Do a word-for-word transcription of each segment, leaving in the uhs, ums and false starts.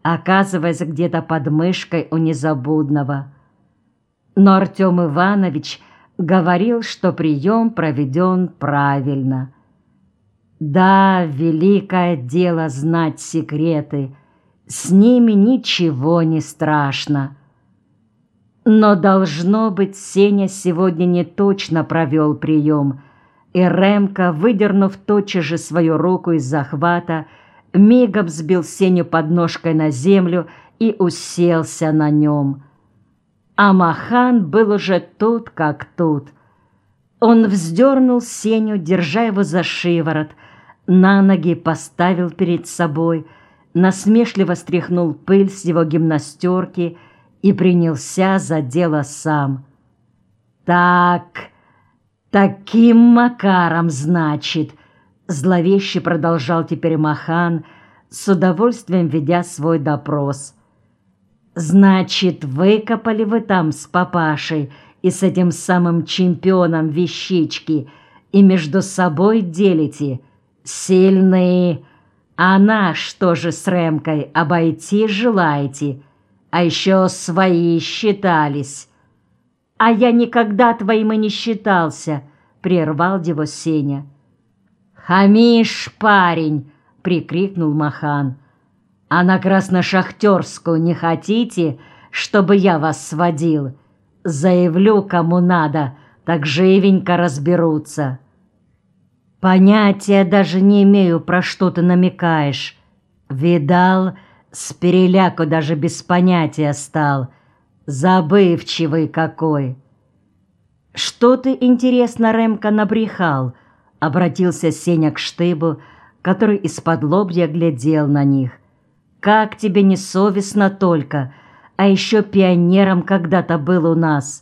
оказываясь где-то под мышкой у Незабудного. Но Артем Иванович говорил, что прием проведен правильно. Да, великое дело знать секреты, с ними ничего не страшно. Но, должно быть, Сеня сегодня не точно провел прием, и Ремка, выдернув тотчас же свою руку из захвата, мигом сбил Сеню подножкой на землю и уселся на нем. А Махан был уже тут как тут. Он вздернул Сеню, держа его за шиворот, на ноги поставил перед собой, насмешливо стряхнул пыль с его гимнастерки и принялся за дело сам. «Так, таким макаром, значит», — зловеще продолжал теперь Махан, с удовольствием ведя свой допрос. «Значит, выкопали вы там с папашей и с этим самым чемпионом вещички и между собой делите? Сильные. А наш что же с Ремкой обойти желаете? А еще свои считались». «А я никогда твоим и не считался», — прервал его Сеня. «Хамишь, парень!» — прикрикнул Махан. «А на Красношахтерскую не хотите, чтобы я вас сводил? Заявлю, кому надо, так живенько разберутся». «Понятия даже не имею, про что ты намекаешь. Видал, с переляку даже без понятия стал. Забывчивый какой!» «Что ты, интересно, Ремка, набрехал?» — обратился Сеня к Штыбу, который из-под лобья глядел на них. «Как тебе не совестно только, а еще пионером когда-то был у нас».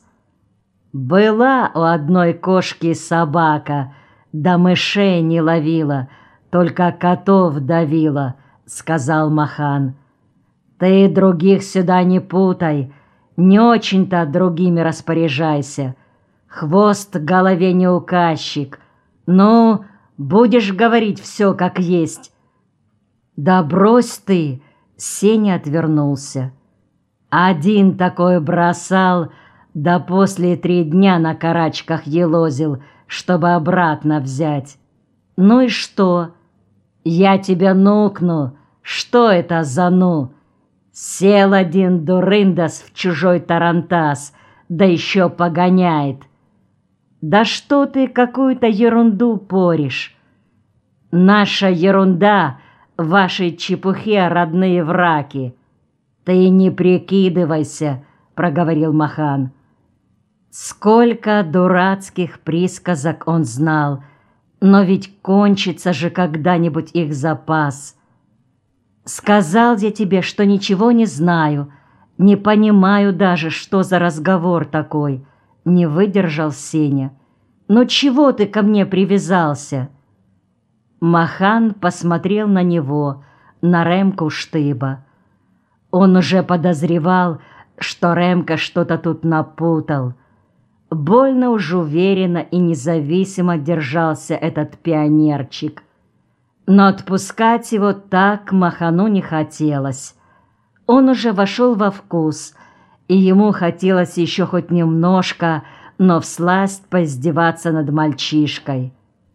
«Была у одной кошки собака, да мышей не ловила, только котов давила», — сказал Махан. «Ты других сюда не путай, не очень-то другими распоряжайся. Хвост в голове не указчик. Ну, будешь говорить все как есть». «Да брось ты!» — Сеня отвернулся. «Один такой бросал, да после три дня на карачках елозил, чтобы обратно взять. Ну и что? Я тебя нукну. Что это за ну? Сел один дурындас в чужой тарантас, да еще погоняет. Да что ты какую-то ерунду поришь? Наша ерунда в вашей чепухе, родные враки. Ты не прикидывайся, проговорил Махан. Сколько дурацких присказок он знал, но ведь кончится же когда-нибудь их запас. Сказал я тебе, что ничего не знаю, не понимаю даже, что за разговор такой. Не выдержал Сеня. «Ну чего ты ко мне привязался?» Махан посмотрел на него, на Ремку Штыба. Он уже подозревал, что Ремка что-то тут напутал. Больно уж уверенно и независимо держался этот пионерчик. Но отпускать его так Махану не хотелось. Он уже вошел во вкус, и ему хотелось еще хоть немножко, но всласть поиздеваться над мальчишкой.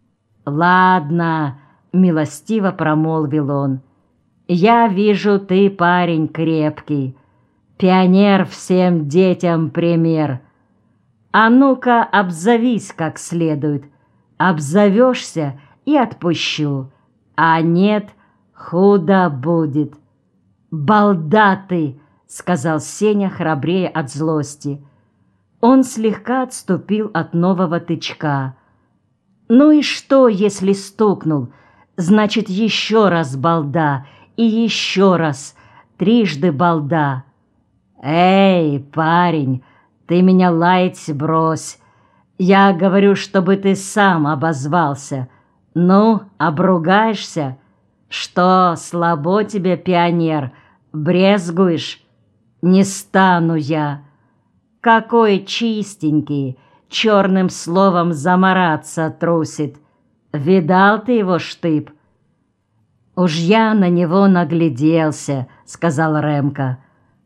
«Ладно», — милостиво промолвил он, — «я вижу, ты парень крепкий, пионер всем детям пример. А ну-ка обзовись как следует, обзовешься и отпущу, а нет, худо будет». «Балда ты!» — сказал Сеня, храбрее от злости. Он слегка отступил от нового тычка. «Ну и что, если стукнул? Значит, еще раз балда, и еще раз, трижды балда». «Эй, парень, ты меня лаять брось. Я говорю, чтобы ты сам обозвался. Ну, обругаешься? Что, слабо тебе, пионер, брезгуешь? Не стану я. Какой чистенький, черным словом замараться трусит. Видал ты его, Штыб?» «Уж я на него нагляделся», сказал Ремка.